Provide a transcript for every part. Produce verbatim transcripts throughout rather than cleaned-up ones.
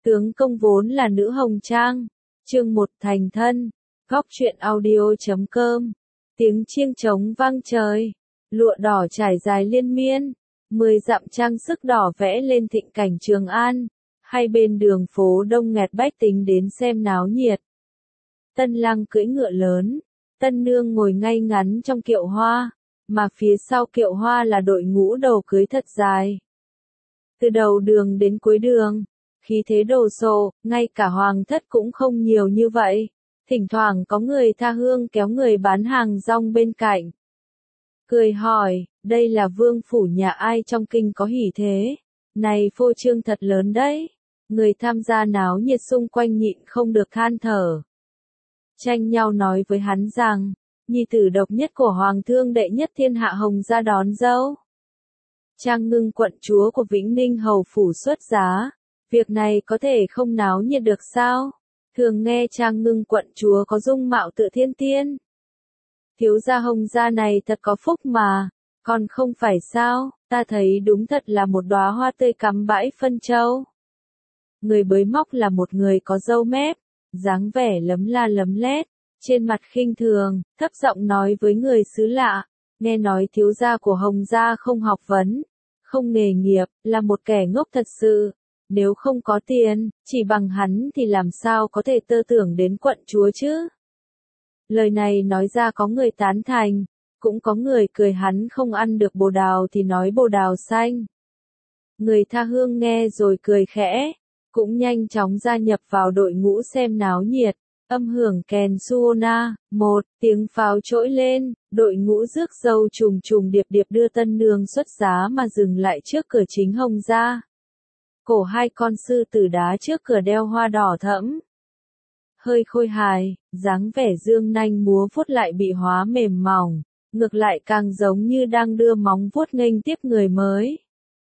Tướng công vốn là nữ hồng trang. Chương một thành thân. Góc truyện audio.com. Tiếng chiêng trống vang trời. Lụa đỏ trải dài liên miên. Mười dặm trang sức đỏ vẽ lên thịnh cảnh Trường An. Hai bên đường phố đông nghẹt bách tính đến xem náo nhiệt. Tân lang cưỡi ngựa lớn. Tân nương ngồi ngay ngắn trong kiệu hoa. Mà phía sau kiệu hoa là đội ngũ đầu cưới thật dài. Từ đầu đường đến cuối đường, khí thế đồ sộ, ngay cả hoàng thất cũng không nhiều như vậy. Thỉnh thoảng có người tha hương kéo người bán hàng rong bên cạnh. Cười hỏi, đây là vương phủ nhà ai trong kinh có hỉ thế? Này phô trương thật lớn đấy. Người tham gia náo nhiệt xung quanh nhịn không được than thở. Tranh nhau nói với hắn rằng, nhi tử độc nhất của hoàng thương đệ nhất thiên hạ Hồng gia đón dâu. Trang Ngưng quận chúa của Vĩnh Ninh hầu phủ xuất giá, việc này có thể không náo nhiệt được sao? Thường nghe Trang Ngưng quận chúa có dung mạo tự thiên tiên. Thiếu gia Hồng gia này thật có phúc mà, còn không phải sao, ta thấy đúng thật là một đóa hoa tươi cắm bãi phân châu. Người bới móc là một người có râu mép, dáng vẻ lấm la lấm lét, trên mặt khinh thường, thấp giọng nói với người xứ lạ, nghe nói thiếu gia của Hồng gia không học vấn, không nghề nghiệp, là một kẻ ngốc thật sự. Nếu không có tiền, chỉ bằng hắn thì làm sao có thể tơ tưởng đến quận chúa chứ? Lời này nói ra có người tán thành, cũng có người cười hắn không ăn được bồ đào thì nói bồ đào xanh. Người tha hương nghe rồi cười khẽ, cũng nhanh chóng gia nhập vào đội ngũ xem náo nhiệt. Âm hưởng kèn suona, một tiếng pháo trỗi lên, đội ngũ rước dâu trùng trùng điệp điệp đưa tân nương xuất giá mà dừng lại trước cửa chính Hồng gia. Cổ hai con sư tử đá trước cửa đeo hoa đỏ thẫm. Hơi khôi hài, dáng vẻ dương nanh múa vuốt lại bị hóa mềm mỏng, ngược lại càng giống như đang đưa móng vuốt nghênh tiếp người mới.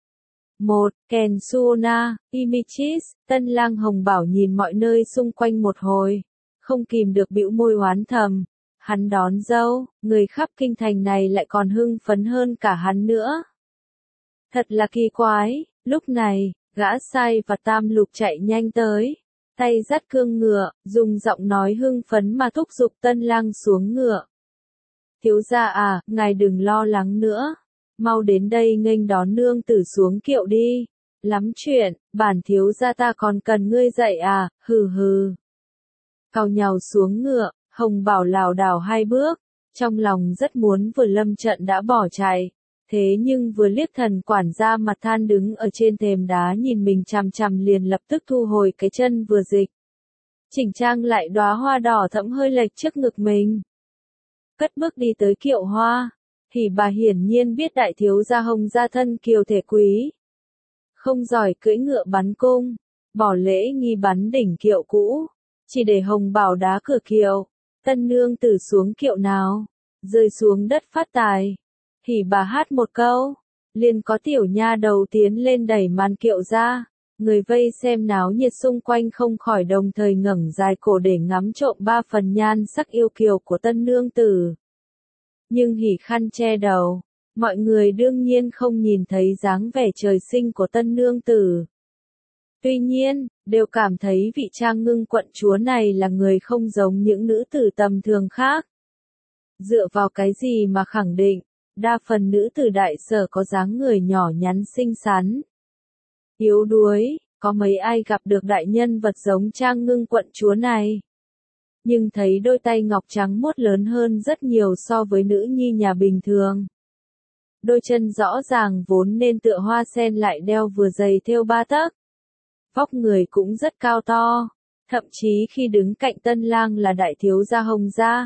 Một, kèn suona, imichis, tân lang Hồng Bảo nhìn mọi nơi xung quanh một hồi. Không kìm được bĩu môi oán thầm, hắn đón dâu, người khắp kinh thành này lại còn hưng phấn hơn cả hắn nữa. Thật là kỳ quái, lúc này, gã sai và tam lục chạy nhanh tới, tay dắt cương ngựa, dùng giọng nói hưng phấn mà thúc giục tân lang xuống ngựa. Thiếu gia à, ngài đừng lo lắng nữa, mau đến đây nghênh đón nương tử xuống kiệu đi, lắm chuyện, bản thiếu gia ta còn cần ngươi dạy à, hừ hừ. Cào nhào xuống ngựa, Hồng Bảo lảo đảo hai bước, trong lòng rất muốn vừa lâm trận đã bỏ chạy, thế nhưng vừa liếc thần quản gia mặt than đứng ở trên thềm đá nhìn mình chằm chằm liền lập tức thu hồi cái chân vừa dịch. Chỉnh trang lại đóa hoa đỏ thẫm hơi lệch trước ngực mình. Cất bước đi tới kiệu hoa, thì bà hiển nhiên biết đại thiếu gia Hồng gia thân kiều thể quý. Không giỏi cưỡi ngựa bắn cung, bỏ lễ nghi bắn đỉnh kiệu cũ. Chỉ để Hồng Bảo đá cửa kiệu, tân nương tử xuống kiệu nào, rơi xuống đất phát tài. Thì bà hát một câu, liền có tiểu nha đầu tiến lên đẩy màn kiệu ra, người vây xem náo nhiệt xung quanh không khỏi đồng thời ngẩng dài cổ để ngắm trộm ba phần nhan sắc yêu kiều của tân nương tử. Nhưng hỉ khăn che đầu, mọi người đương nhiên không nhìn thấy dáng vẻ trời sinh của tân nương tử. Tuy nhiên, đều cảm thấy vị Trang Ngưng quận chúa này là người không giống những nữ tử tầm thường khác. Dựa vào cái gì mà khẳng định, đa phần nữ tử đại sở có dáng người nhỏ nhắn xinh xắn, yếu đuối, có mấy ai gặp được đại nhân vật giống Trang Ngưng quận chúa này. Nhưng thấy đôi tay ngọc trắng muốt lớn hơn rất nhiều so với nữ nhi nhà bình thường. Đôi chân rõ ràng vốn nên tựa hoa sen lại đeo vừa giày thêu ba tấc. Vóc người cũng rất cao to, thậm chí khi đứng cạnh tân lang là đại thiếu gia Hồng gia.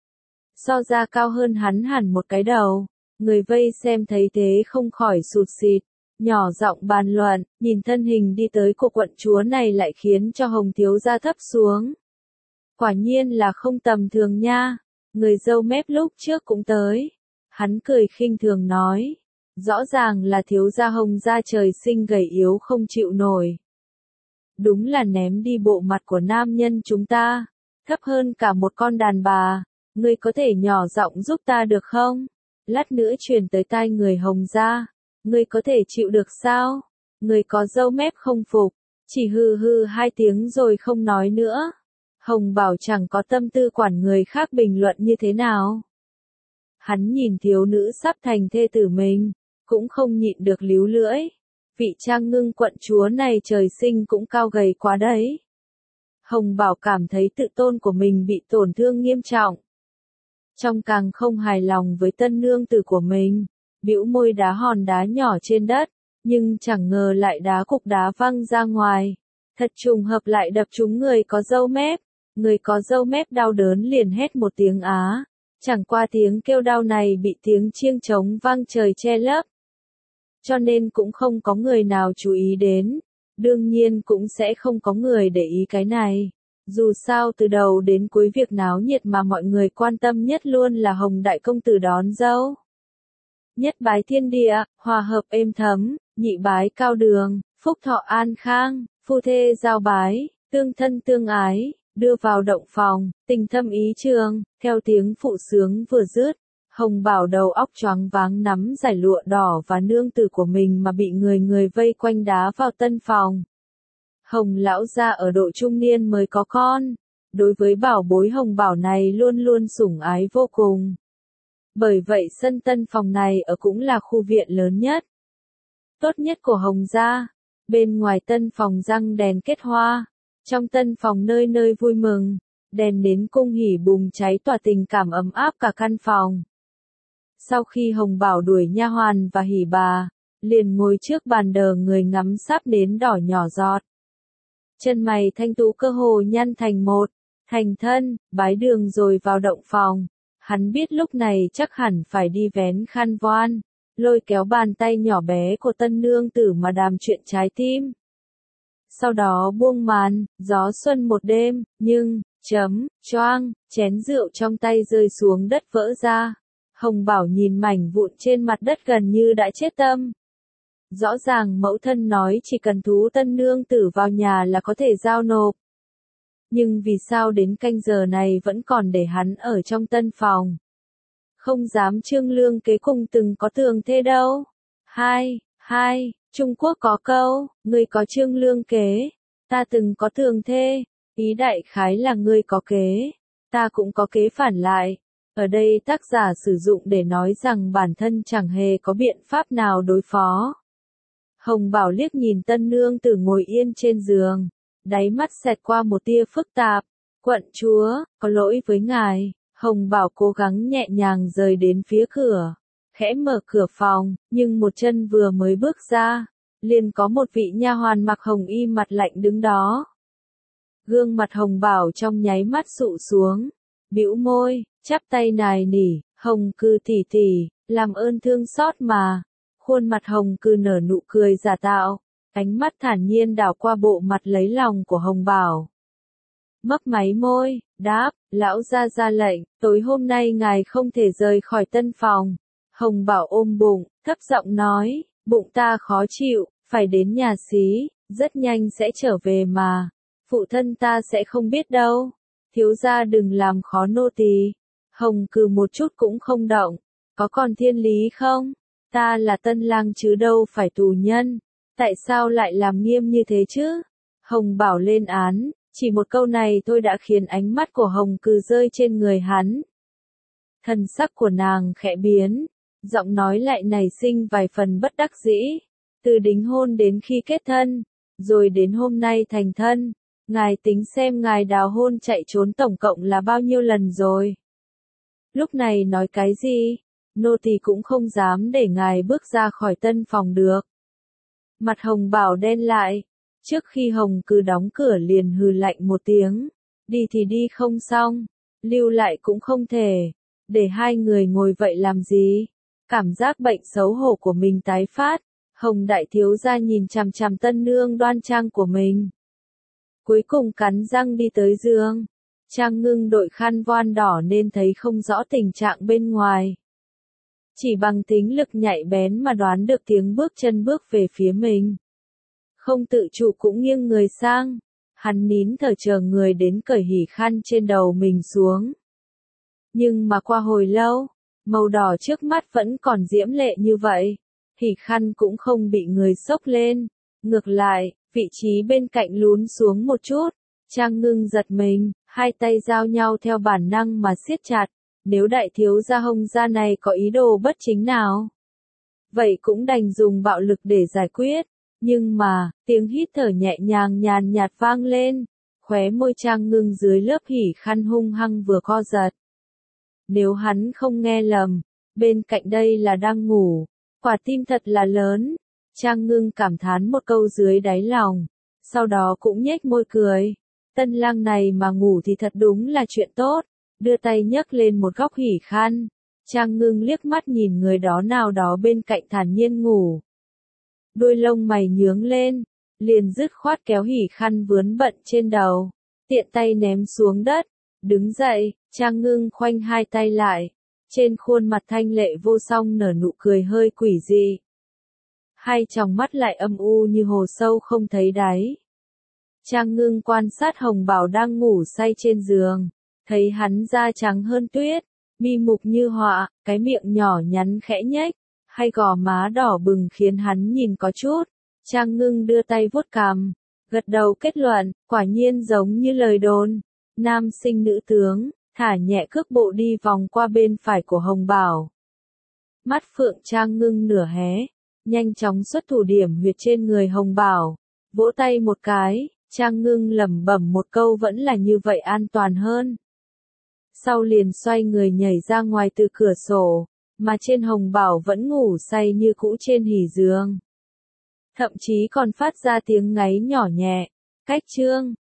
So ra cao hơn hắn hẳn một cái đầu, người vây xem thấy thế không khỏi sụt sịt, nhỏ giọng bàn luận, nhìn thân hình đi tới của quận chúa này lại khiến cho Hồng thiếu gia thấp xuống. Quả nhiên là không tầm thường nha, người râu mép lúc trước cũng tới. Hắn cười khinh thường nói, rõ ràng là thiếu gia Hồng gia trời sinh gầy yếu không chịu nổi. Đúng là ném đi bộ mặt của nam nhân chúng ta, thấp hơn cả một con đàn bà, ngươi có thể nhỏ giọng giúp ta được không? Lát nữa truyền tới tai người Hồng gia, ngươi có thể chịu được sao? Người có râu mép không phục, chỉ hừ hừ hai tiếng rồi không nói nữa. Hồng Bảo chẳng có tâm tư quản người khác bình luận như thế nào. Hắn nhìn thiếu nữ sắp thành thê tử mình, cũng không nhịn được líu lưỡi. Vị Trang Ngưng quận chúa này trời sinh cũng cao gầy quá đấy. Hồng Bảo cảm thấy tự tôn của mình bị tổn thương nghiêm trọng. Trong càng không hài lòng với tân nương tử của mình, bĩu môi đá hòn đá nhỏ trên đất, nhưng chẳng ngờ lại đá cục đá văng ra ngoài. Thật trùng hợp lại đập trúng người có râu mép. Người có râu mép đau đớn liền hét một tiếng á. Chẳng qua tiếng kêu đau này bị tiếng chiêng trống vang trời che lấp. Cho nên cũng không có người nào chú ý đến. Đương nhiên cũng sẽ không có người để ý cái này. Dù sao từ đầu đến cuối việc náo nhiệt mà mọi người quan tâm nhất luôn là Hồng Đại Công Tử đón dâu. Nhất bái thiên địa, hòa hợp êm thấm, nhị bái cao đường, phúc thọ an khang, phu thê giao bái, tương thân tương ái, đưa vào động phòng, tình thâm ý trường, theo tiếng phụ sướng vừa dứt. Hồng Bảo đầu óc choáng váng nắm giải lụa đỏ và nương tử của mình mà bị người người vây quanh đá vào tân phòng. Hồng lão gia ở độ trung niên mới có con, đối với bảo bối Hồng Bảo này luôn luôn sủng ái vô cùng. Bởi vậy sân tân phòng này ở cũng là khu viện lớn nhất, tốt nhất của Hồng gia. Bên ngoài tân phòng răng đèn kết hoa, trong tân phòng nơi nơi vui mừng, đèn nến cung hỉ bùng cháy tỏa tình cảm ấm áp cả căn phòng. Sau khi Hồng Bảo đuổi nha hoàn và hỉ bà, liền ngồi trước bàn đờ người ngắm sáp nến đỏ nhỏ giọt. Chân mày thanh tú cơ hồ nhăn thành một, thành thân, bái đường rồi vào động phòng. Hắn biết lúc này chắc hẳn phải đi vén khăn voan, lôi kéo bàn tay nhỏ bé của tân nương tử mà đàm chuyện trái tim. Sau đó buông màn, gió xuân một đêm, nhưng, chấm, choang, chén rượu trong tay rơi xuống đất vỡ ra. Hồng Bảo nhìn mảnh vụn trên mặt đất gần như đã chết tâm. Rõ ràng mẫu thân nói chỉ cần thú tân nương tử vào nhà là có thể giao nộp. Nhưng vì sao đến canh giờ này vẫn còn để hắn ở trong tân phòng? Không dám trương lương kế cùng từng có tường thê đâu. Hai, hai, Trung Quốc có câu, ngươi có trương lương kế, ta từng có tường thê. Ý đại khái là ngươi có kế, ta cũng có kế phản lại. Ở đây tác giả sử dụng để nói rằng bản thân chẳng hề có biện pháp nào đối phó. Hồng Bảo liếc nhìn tân nương tử ngồi yên trên giường, đáy mắt xẹt qua một tia phức tạp. Quận chúa, có lỗi với ngài. Hồng Bảo cố gắng nhẹ nhàng rời đến phía cửa, khẽ mở cửa phòng, nhưng một chân vừa mới bước ra, liền có một vị nha hoàn mặc hồng y mặt lạnh đứng đó. Gương mặt Hồng Bảo trong nháy mắt sụ xuống, bĩu môi, chắp tay nài nỉ, Hồng Cư tỷ tỷ, làm ơn thương xót mà. Khuôn mặt Hồng Cư nở nụ cười giả tạo, ánh mắt thản nhiên đảo qua bộ mặt lấy lòng của Hồng Bảo. Mấp máy môi, đáp, lão gia ra lệnh, tối hôm nay ngài không thể rời khỏi tân phòng. Hồng Bảo ôm bụng, thấp giọng nói, bụng ta khó chịu, phải đến nhà xí, rất nhanh sẽ trở về mà. Phụ thân ta sẽ không biết đâu. Thiếu gia đừng làm khó nô tỳ. Hồng Cừ một chút cũng không động. Có còn thiên lý không? Ta là tân lang chứ đâu phải tù nhân. Tại sao lại làm nghiêm như thế chứ? Hồng Bảo lên án, chỉ một câu này thôi đã khiến ánh mắt của Hồng Cừ rơi trên người hắn. Thần sắc của nàng khẽ biến, giọng nói lại nảy sinh vài phần bất đắc dĩ. Từ đính hôn đến khi kết thân, rồi đến hôm nay thành thân, ngài tính xem ngài đào hôn chạy trốn tổng cộng là bao nhiêu lần rồi. Lúc này nói cái gì? Nô tỳ cũng không dám để ngài bước ra khỏi tân phòng được. Mặt Hồng Bảo đen lại, trước khi Hồng Cừ đóng cửa liền hừ lạnh một tiếng, đi thì đi không xong, lưu lại cũng không thể, để hai người ngồi vậy làm gì? Cảm giác bệnh xấu hổ của mình tái phát, Hồng đại thiếu gia nhìn chằm chằm tân nương đoan trang của mình. Cuối cùng cắn răng đi tới giường. Trang Ngưng đội khăn voan đỏ nên thấy không rõ tình trạng bên ngoài. Chỉ bằng tính lực nhạy bén mà đoán được tiếng bước chân bước về phía mình. Không tự chủ cũng nghiêng người sang. Hắn nín thở chờ người đến cởi hỉ khăn trên đầu mình xuống. Nhưng mà qua hồi lâu, màu đỏ trước mắt vẫn còn diễm lệ như vậy. Hỉ khăn cũng không bị người xốc lên. Ngược lại, Vị trí bên cạnh lún xuống một chút, Trang Ngưng giật mình, hai tay giao nhau theo bản năng mà siết chặt, nếu đại thiếu gia Hồng gia này có ý đồ bất chính nào, vậy cũng đành dùng bạo lực để giải quyết, nhưng mà, tiếng hít thở nhẹ nhàng nhàn nhạt vang lên, khóe môi Trang Ngưng dưới lớp hỉ khăn hung hăng vừa co giật. Nếu hắn không nghe lầm, bên cạnh đây là đang ngủ, quả tim thật là lớn. Trang Ngưng cảm thán một câu dưới đáy lòng, sau đó cũng nhếch môi cười. Tân lang này mà ngủ thì thật đúng là chuyện tốt, đưa tay nhấc lên một góc hỉ khăn. Trang Ngưng liếc mắt nhìn người đó nào đó bên cạnh thản nhiên ngủ. Đôi lông mày nhướng lên, liền dứt khoát kéo hỉ khăn vướng bận trên đầu, tiện tay ném xuống đất. Đứng dậy, Trang Ngưng khoanh hai tay lại, trên khuôn mặt thanh lệ vô song nở nụ cười hơi quỷ dị. Hai tròng mắt lại âm u như hồ sâu không thấy đáy. Trang Ngưng quan sát Hồng Bảo đang ngủ say trên giường, thấy hắn da trắng hơn tuyết, mi mục như họa, cái miệng nhỏ nhắn khẽ nhếch, hai gò má đỏ bừng khiến hắn nhìn có chút. Trang Ngưng đưa tay vuốt cằm, gật đầu kết luận, quả nhiên giống như lời đồn, nam sinh nữ tướng, thả nhẹ cước bộ đi vòng qua bên phải của Hồng Bảo. Mắt phượng Trang Ngưng nửa hé, nhanh chóng xuất thủ điểm huyệt trên người Hồng Bảo, vỗ tay một cái, Trang Ngưng lẩm bẩm một câu vẫn là như vậy an toàn hơn. Sau liền xoay người nhảy ra ngoài từ cửa sổ, mà trên Hồng Bảo vẫn ngủ say như cũ trên hỉ giường. Thậm chí còn phát ra tiếng ngáy nhỏ nhẹ, cách chương.